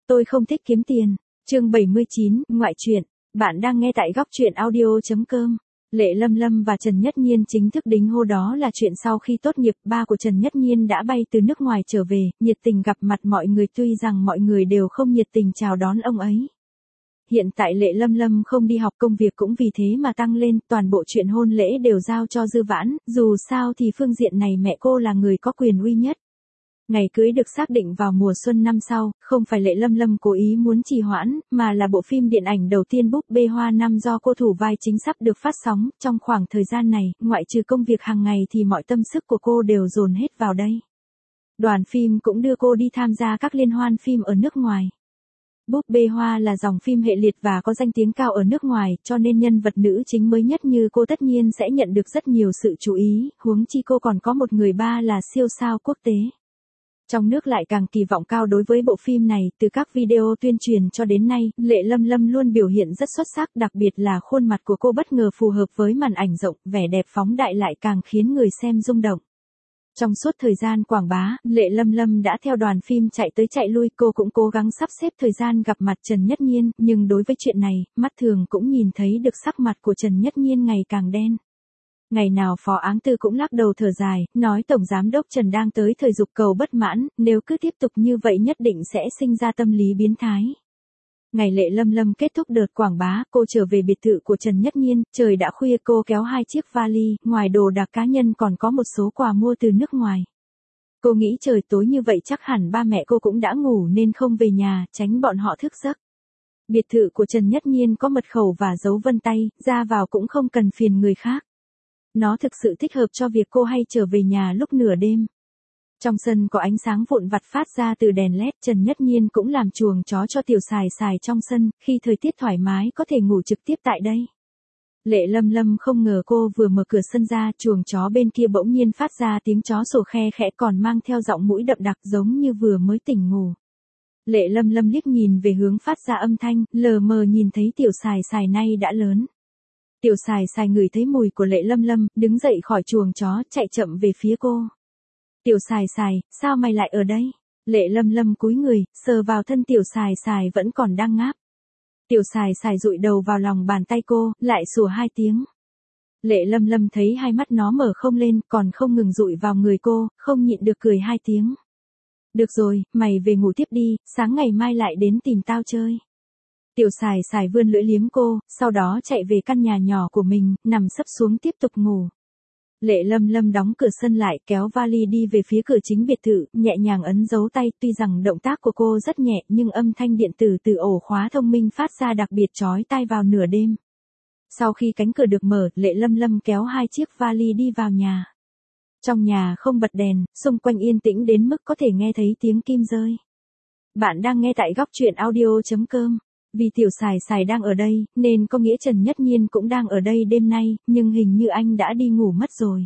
Tôi không thích kiếm tiền. Chương 79, ngoại truyện. Bạn đang nghe tại góc truyện audio.com. Lệ Lâm Lâm và Trần Nhất Nhiên chính thức đính hôn, đó là chuyện sau khi tốt nghiệp. Ba của Trần Nhất Nhiên đã bay từ nước ngoài trở về, nhiệt tình gặp mặt mọi người, tuy rằng mọi người đều không nhiệt tình chào đón ông ấy. Hiện tại Lệ Lâm Lâm không đi học, công việc cũng vì thế mà tăng lên, toàn bộ chuyện hôn lễ đều giao cho Dư Vãn, dù sao thì phương diện này mẹ cô là người có quyền uy nhất. Ngày cưới được xác định vào mùa xuân năm sau, không phải Lệ Lâm Lâm cố ý muốn trì hoãn, mà là bộ phim điện ảnh đầu tiên Búp Bê Hoa Năm do cô thủ vai chính sắp được phát sóng. Trong khoảng thời gian này, ngoại trừ công việc hàng ngày thì mọi tâm sức của cô đều dồn hết vào đây. Đoàn phim cũng đưa cô đi tham gia các liên hoan phim ở nước ngoài. Búp Bê Hoa là dòng phim hệ liệt và có danh tiếng cao ở nước ngoài, cho nên nhân vật nữ chính mới nhất như cô tất nhiên sẽ nhận được rất nhiều sự chú ý, huống chi cô còn có một người ba là siêu sao quốc tế. Trong nước lại càng kỳ vọng cao đối với bộ phim này, từ các video tuyên truyền cho đến nay, Lệ Lâm Lâm luôn biểu hiện rất xuất sắc, đặc biệt là khuôn mặt của cô bất ngờ phù hợp với màn ảnh rộng, vẻ đẹp phóng đại lại càng khiến người xem rung động. Trong suốt thời gian quảng bá, Lệ Lâm Lâm đã theo đoàn phim chạy tới chạy lui, cô cũng cố gắng sắp xếp thời gian gặp mặt Trần Nhất Nhiên, nhưng đối với chuyện này, mắt thường cũng nhìn thấy được sắc mặt của Trần Nhất Nhiên ngày càng đen. Ngày nào Phó Áng Tư cũng lắc đầu thở dài, nói Tổng Giám đốc Trần đang tới thời dục cầu bất mãn, nếu cứ tiếp tục như vậy nhất định sẽ sinh ra tâm lý biến thái. Ngày Lệ Lâm Lâm kết thúc đợt quảng bá, cô trở về biệt thự của Trần Nhất Nhiên, trời đã khuya, cô kéo 2 chiếc vali, ngoài đồ đạc cá nhân còn có một số quà mua từ nước ngoài. Cô nghĩ trời tối như vậy chắc hẳn ba mẹ cô cũng đã ngủ nên không về nhà, tránh bọn họ thức giấc. Biệt thự của Trần Nhất Nhiên có mật khẩu và dấu vân tay, ra vào cũng không cần phiền người khác. Nó thực sự thích hợp cho việc cô hay trở về nhà lúc nửa đêm. Trong sân có ánh sáng vụn vặt phát ra từ đèn LED, Trần Nhất Nhiên cũng làm chuồng chó cho Tiểu Sài Sài trong sân, khi thời tiết thoải mái có thể ngủ trực tiếp tại đây. Lệ Lâm Lâm không ngờ cô vừa mở cửa sân ra, chuồng chó bên kia bỗng nhiên phát ra tiếng chó sủa khe khẽ, còn mang theo giọng mũi đậm đặc giống như vừa mới tỉnh ngủ. Lệ Lâm Lâm liếc nhìn về hướng phát ra âm thanh, lờ mờ nhìn thấy Tiểu Sài Sài nay đã lớn. Tiểu Sài Sài ngửi thấy mùi của Lệ Lâm Lâm, đứng dậy khỏi chuồng chó, chạy chậm về phía cô. Tiểu Sài Sài, sao mày lại ở đây? Lệ Lâm Lâm cúi người, sờ vào thân Tiểu Sài Sài vẫn còn đang ngáp. Tiểu Sài Sài dụi đầu vào lòng bàn tay cô, lại sủa 2 tiếng. Lệ Lâm Lâm thấy hai mắt nó mở không lên, còn không ngừng dụi vào người cô, không nhịn được cười 2 tiếng. Được rồi, mày về ngủ tiếp đi, sáng ngày mai lại đến tìm tao chơi. Tiểu Sài Sài vươn lưỡi liếm cô, sau đó chạy về căn nhà nhỏ của mình, nằm sấp xuống tiếp tục ngủ. Lệ Lâm Lâm đóng cửa sân lại, kéo vali đi về phía cửa chính biệt thự, nhẹ nhàng ấn dấu tay, tuy rằng động tác của cô rất nhẹ nhưng âm thanh điện tử từ ổ khóa thông minh phát ra đặc biệt chói tai vào nửa đêm. Sau khi cánh cửa được mở, Lệ Lâm Lâm kéo 2 chiếc vali đi vào nhà. Trong nhà không bật đèn, xung quanh yên tĩnh đến mức có thể nghe thấy tiếng kim rơi. Bạn đang nghe tại góc truyện audio.com. Vì Tiểu Sài Sài đang ở đây, nên có nghĩa Trần Nhất Nhiên cũng đang ở đây đêm nay, nhưng hình như anh đã đi ngủ mất rồi.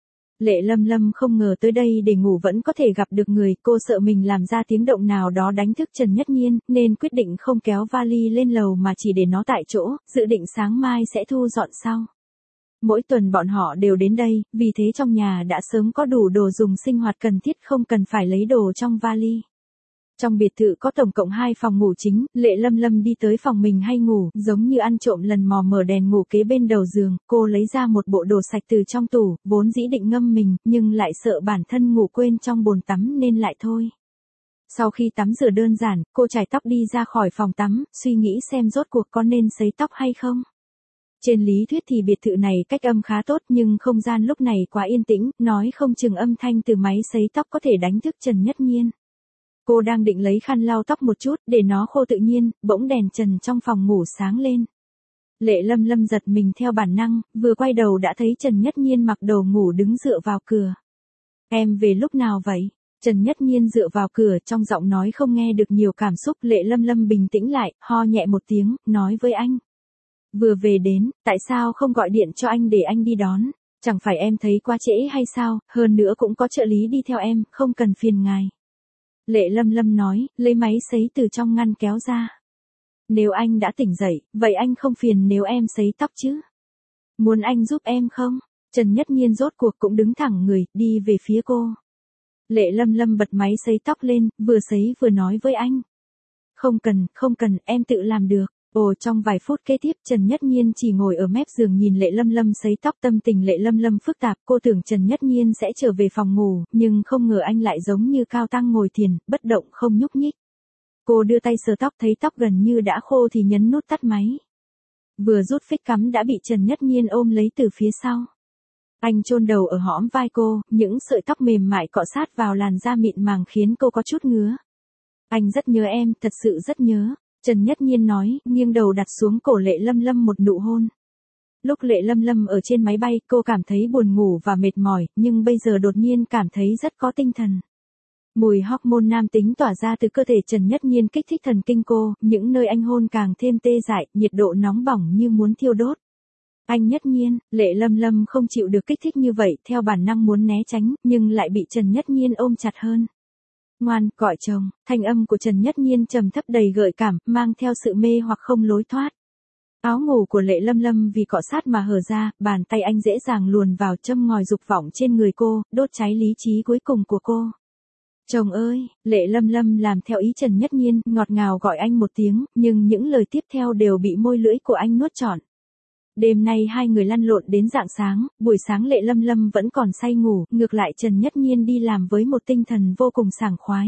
Lệ Lâm Lâm không ngờ tới đây để ngủ vẫn có thể gặp được người, cô sợ mình làm ra tiếng động nào đó đánh thức Trần Nhất Nhiên, nên quyết định không kéo vali lên lầu mà chỉ để nó tại chỗ, dự định sáng mai sẽ thu dọn sau. Mỗi tuần bọn họ đều đến đây, vì thế trong nhà đã sớm có đủ đồ dùng sinh hoạt cần thiết, không cần phải lấy đồ trong vali. Trong biệt thự có tổng cộng 2 phòng ngủ chính, Lệ Lâm Lâm đi tới phòng mình hay ngủ, giống như ăn trộm lần mò mở đèn ngủ kế bên đầu giường, cô lấy ra một bộ đồ sạch từ trong tủ, vốn dĩ định ngâm mình, nhưng lại sợ bản thân ngủ quên trong bồn tắm nên lại thôi. Sau khi tắm rửa đơn giản, cô chải tóc đi ra khỏi phòng tắm, suy nghĩ xem rốt cuộc có nên sấy tóc hay không. Trên lý thuyết thì biệt thự này cách âm khá tốt nhưng không gian lúc này quá yên tĩnh, nói không chừng âm thanh từ máy sấy tóc có thể đánh thức Trần Nhất Nhiên. Cô đang định lấy khăn lau tóc một chút để nó khô tự nhiên, bỗng đèn trần trong phòng ngủ sáng lên. Lệ Lâm Lâm giật mình theo bản năng, vừa quay đầu đã thấy Trần Nhất Nhiên mặc đồ ngủ đứng dựa vào cửa. Em về lúc nào vậy? Trần Nhất Nhiên dựa vào cửa, trong giọng nói không nghe được nhiều cảm xúc. Lệ Lâm Lâm bình tĩnh lại, ho nhẹ một tiếng, nói với anh. Vừa về đến, tại sao không gọi điện cho anh để anh đi đón? Chẳng phải em thấy quá trễ hay sao, hơn nữa cũng có trợ lý đi theo em, không cần phiền ngài. Lệ Lâm Lâm nói, lấy máy sấy từ trong ngăn kéo ra. Nếu anh đã tỉnh dậy, vậy anh không phiền nếu em sấy tóc chứ? Muốn anh giúp em không? Trần Nhất Nhiên rốt cuộc cũng đứng thẳng người, đi về phía cô. Lệ Lâm Lâm bật máy sấy tóc lên, vừa sấy vừa nói với anh. Không cần, em tự làm được. Ồ, trong vài phút kế tiếp Trần Nhất Nhiên chỉ ngồi ở mép giường nhìn Lệ Lâm Lâm sấy tóc, tâm tình Lệ Lâm Lâm phức tạp, cô tưởng Trần Nhất Nhiên sẽ trở về phòng ngủ, nhưng không ngờ anh lại giống như cao tăng ngồi thiền, bất động không nhúc nhích. Cô đưa tay sờ tóc, thấy tóc gần như đã khô thì nhấn nút tắt máy. Vừa rút phích cắm đã bị Trần Nhất Nhiên ôm lấy từ phía sau. Anh chôn đầu ở hõm vai cô, những sợi tóc mềm mại cọ sát vào làn da mịn màng khiến cô có chút ngứa. Anh rất nhớ em, thật sự rất nhớ. Trần Nhất Nhiên nói, nghiêng đầu đặt xuống cổ Lệ Lâm Lâm một nụ hôn. Lúc Lệ Lâm Lâm ở trên máy bay, cô cảm thấy buồn ngủ và mệt mỏi, nhưng bây giờ đột nhiên cảm thấy rất có tinh thần. Mùi hormone nam tính tỏa ra từ cơ thể Trần Nhất Nhiên kích thích thần kinh cô, những nơi anh hôn càng thêm tê dại, nhiệt độ nóng bỏng như muốn thiêu đốt. Anh Nhất Nhiên, Lệ Lâm Lâm không chịu được kích thích như vậy, theo bản năng muốn né tránh, nhưng lại bị Trần Nhất Nhiên ôm chặt hơn. Ngoan, gọi chồng, thanh âm của Trần Nhất Nhiên trầm thấp đầy gợi cảm, mang theo sự mê hoặc không lối thoát. Áo ngủ của Lệ Lâm Lâm vì cọ sát mà hở ra, bàn tay anh dễ dàng luồn vào châm ngòi dục vọng trên người cô, đốt cháy lý trí cuối cùng của cô. Chồng ơi, Lệ Lâm Lâm làm theo ý Trần Nhất Nhiên, ngọt ngào gọi anh một tiếng, nhưng những lời tiếp theo đều bị môi lưỡi của anh nuốt trọn. Đêm nay hai người lăn lộn đến rạng sáng, buổi sáng Lệ Lâm Lâm vẫn còn say ngủ, ngược lại Trần Nhất Nhiên đi làm với một tinh thần vô cùng sảng khoái.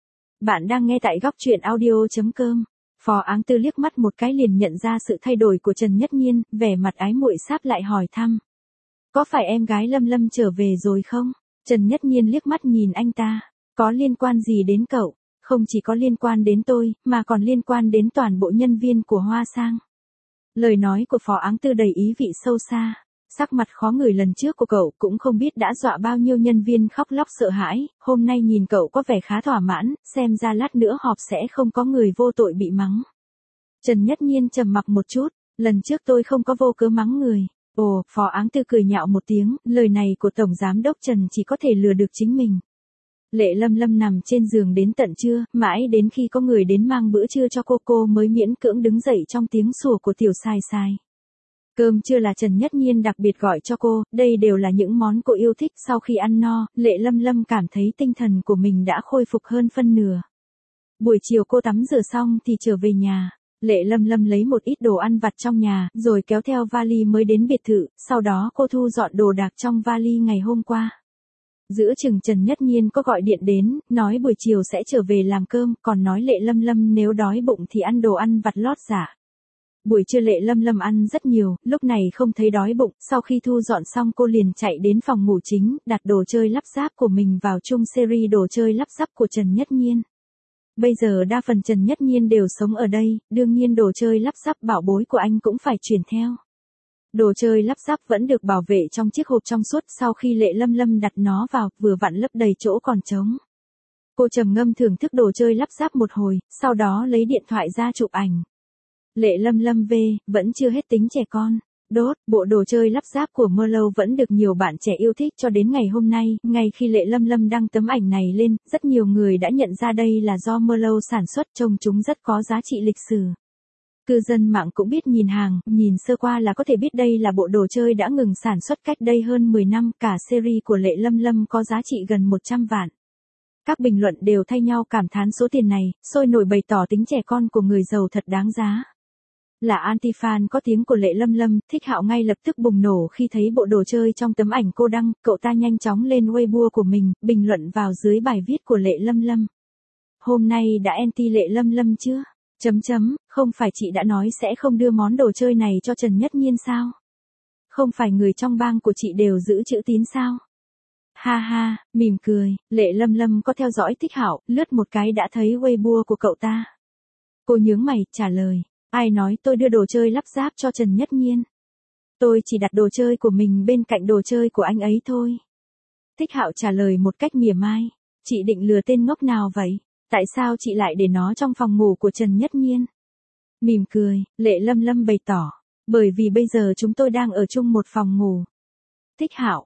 Bạn đang nghe tại góc truyện audio.com. Phó Áng Tư liếc mắt một cái liền nhận ra sự thay đổi của Trần Nhất Nhiên, vẻ mặt ái muội sáp lại hỏi thăm. Có phải em gái Lâm Lâm trở về rồi không? Trần Nhất Nhiên liếc mắt nhìn anh ta. Có liên quan gì đến cậu? Không chỉ có liên quan đến tôi, mà còn liên quan đến toàn bộ nhân viên của Hoa Sang. Lời nói của Phó Áng Tư đầy ý vị sâu xa. Sắc mặt khó ngửi lần trước của cậu cũng không biết đã dọa bao nhiêu nhân viên khóc lóc sợ hãi, hôm nay nhìn cậu có vẻ khá thỏa mãn, xem ra lát nữa họp sẽ không có người vô tội bị mắng. Trần Nhất Nhiên trầm mặc một chút, lần trước tôi không có vô cớ mắng người. Ồ, Phó Áng Tư cười nhạo một tiếng, lời này của Tổng Giám Đốc Trần chỉ có thể lừa được chính mình. Lệ Lâm Lâm nằm trên giường đến tận trưa, mãi đến khi có người đến mang bữa trưa cho cô mới miễn cưỡng đứng dậy trong tiếng sủa của tiểu sai sai. Cơm trưa là Trần Nhất Nhiên đặc biệt gọi cho cô, đây đều là những món cô yêu thích. Sau khi ăn no, Lệ Lâm Lâm cảm thấy tinh thần của mình đã khôi phục hơn phân nửa. Buổi chiều cô tắm rửa xong thì trở về nhà. Lệ Lâm Lâm lấy một ít đồ ăn vặt trong nhà, rồi kéo theo vali mới đến biệt thự, sau đó cô thu dọn đồ đạc trong vali ngày hôm qua. Giữa chừng Trần Nhất Nhiên có gọi điện đến, nói buổi chiều sẽ trở về làm cơm, còn nói Lệ Lâm Lâm nếu đói bụng thì ăn đồ ăn vặt lót dạ. Buổi trưa Lệ Lâm Lâm ăn rất nhiều, lúc này không thấy đói bụng, sau khi thu dọn xong cô liền chạy đến phòng ngủ chính, đặt đồ chơi lắp ráp của mình vào chung series đồ chơi lắp ráp của Trần Nhất Nhiên. Bây giờ đa phần Trần Nhất Nhiên đều sống ở đây, đương nhiên đồ chơi lắp ráp bảo bối của anh cũng phải chuyển theo. Đồ chơi lắp ráp vẫn được bảo vệ trong chiếc hộp trong suốt, sau khi Lệ Lâm Lâm đặt nó vào, vừa vặn lấp đầy chỗ còn trống. Cô trầm ngâm thưởng thức đồ chơi lắp ráp một hồi, sau đó lấy điện thoại ra chụp ảnh. Lệ Lâm Lâm vẫn chưa hết tính trẻ con. Bộ đồ chơi lắp ráp của Merlot vẫn được nhiều bạn trẻ yêu thích cho đến ngày hôm nay, ngay khi Lệ Lâm Lâm đăng tấm ảnh này lên, rất nhiều người đã nhận ra đây là do Merlot sản xuất, trông chúng rất có giá trị lịch sử. Cư dân mạng cũng biết nhìn hàng, nhìn sơ qua là có thể biết đây là bộ đồ chơi đã ngừng sản xuất cách đây hơn 10 năm, cả series của Lệ Lâm Lâm có giá trị gần 100 vạn. Các bình luận đều thay nhau cảm thán số tiền này, sôi nổi bày tỏ tính trẻ con của người giàu thật đáng giá. Là anti-fan có tiếng của Lệ Lâm Lâm, Thích Hạo ngay lập tức bùng nổ khi thấy bộ đồ chơi trong tấm ảnh cô đăng, cậu ta nhanh chóng lên Weibo của mình, bình luận vào dưới bài viết của Lệ Lâm Lâm. Hôm nay đã anti Lệ Lâm Lâm chưa? Không phải chị đã nói sẽ không đưa món đồ chơi này cho Trần Nhất Nhiên sao? Không phải người trong bang của chị đều giữ chữ tín sao? Ha ha, mỉm cười, Lệ Lâm Lâm có theo dõi Thích Hạo, lướt một cái đã thấy Weibo của cậu ta. Cô nhướng mày, trả lời, ai nói tôi đưa đồ chơi lắp ráp cho Trần Nhất Nhiên? Tôi chỉ đặt đồ chơi của mình bên cạnh đồ chơi của anh ấy thôi. Thích Hạo trả lời một cách mỉa mai, chị định lừa tên ngốc nào vậy? Tại sao chị lại để nó trong phòng ngủ của Trần Nhất Nhiên? Mỉm cười, Lệ Lâm Lâm bày tỏ, bởi vì bây giờ chúng tôi đang ở chung một phòng ngủ. Thích Hạo,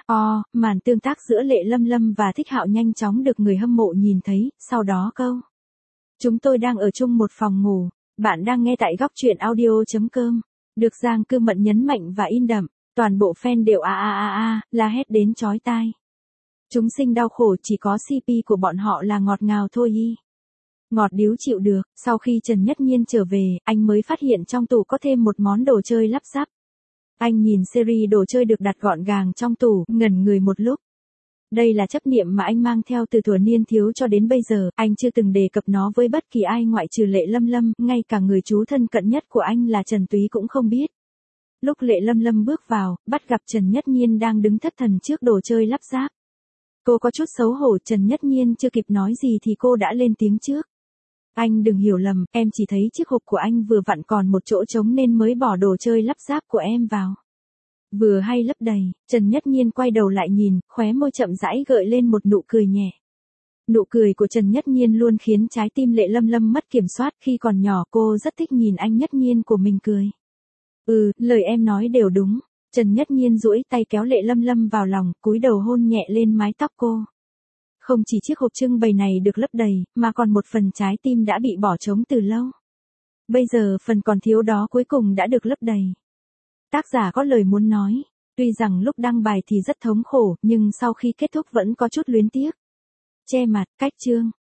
màn tương tác giữa Lệ Lâm Lâm và Thích Hạo nhanh chóng được người hâm mộ nhìn thấy, sau đó câu. Chúng tôi đang ở chung một phòng ngủ, bạn đang nghe tại góc truyện audio.com. Được Giang Cư Mận nhấn mạnh và in đậm, toàn bộ fan đều la hét đến chói tai. Chúng sinh đau khổ, chỉ có CP của bọn họ là ngọt ngào thôi. Ngọt điếu chịu được, sau khi Trần Nhất Nhiên trở về, anh mới phát hiện trong tủ có thêm một món đồ chơi lắp ráp. Anh nhìn series đồ chơi được đặt gọn gàng trong tủ, ngẩn người một lúc. Đây là chấp niệm mà anh mang theo từ thuở niên thiếu cho đến bây giờ, anh chưa từng đề cập nó với bất kỳ ai ngoại trừ Lệ Lâm Lâm, ngay cả người chú thân cận nhất của anh là Trần Túy cũng không biết. Lúc Lệ Lâm Lâm bước vào, bắt gặp Trần Nhất Nhiên đang đứng thất thần trước đồ chơi lắp ráp. Cô có chút xấu hổ, Trần Nhất Nhiên chưa kịp nói gì thì cô đã lên tiếng trước. Anh đừng hiểu lầm, em chỉ thấy chiếc hộp của anh vừa vặn còn một chỗ trống nên mới bỏ đồ chơi lắp ráp của em vào. Vừa hay lấp đầy, Trần Nhất Nhiên quay đầu lại nhìn, khóe môi chậm rãi gợi lên một nụ cười nhẹ. Nụ cười của Trần Nhất Nhiên luôn khiến trái tim Lệ Lâm Lâm mất kiểm soát, khi còn nhỏ cô rất thích nhìn anh Nhất Nhiên của mình cười. Lời em nói đều đúng. Trần Nhất Nhiên duỗi tay kéo Lệ Lâm Lâm vào lòng, cúi đầu hôn nhẹ lên mái tóc cô. Không chỉ chiếc hộp trưng bày này được lấp đầy, mà còn một phần trái tim đã bị bỏ trống từ lâu. Bây giờ phần còn thiếu đó cuối cùng đã được lấp đầy. Tác giả có lời muốn nói, tuy rằng lúc đăng bài thì rất thống khổ, nhưng sau khi kết thúc vẫn có chút luyến tiếc. Che mặt, cách chương.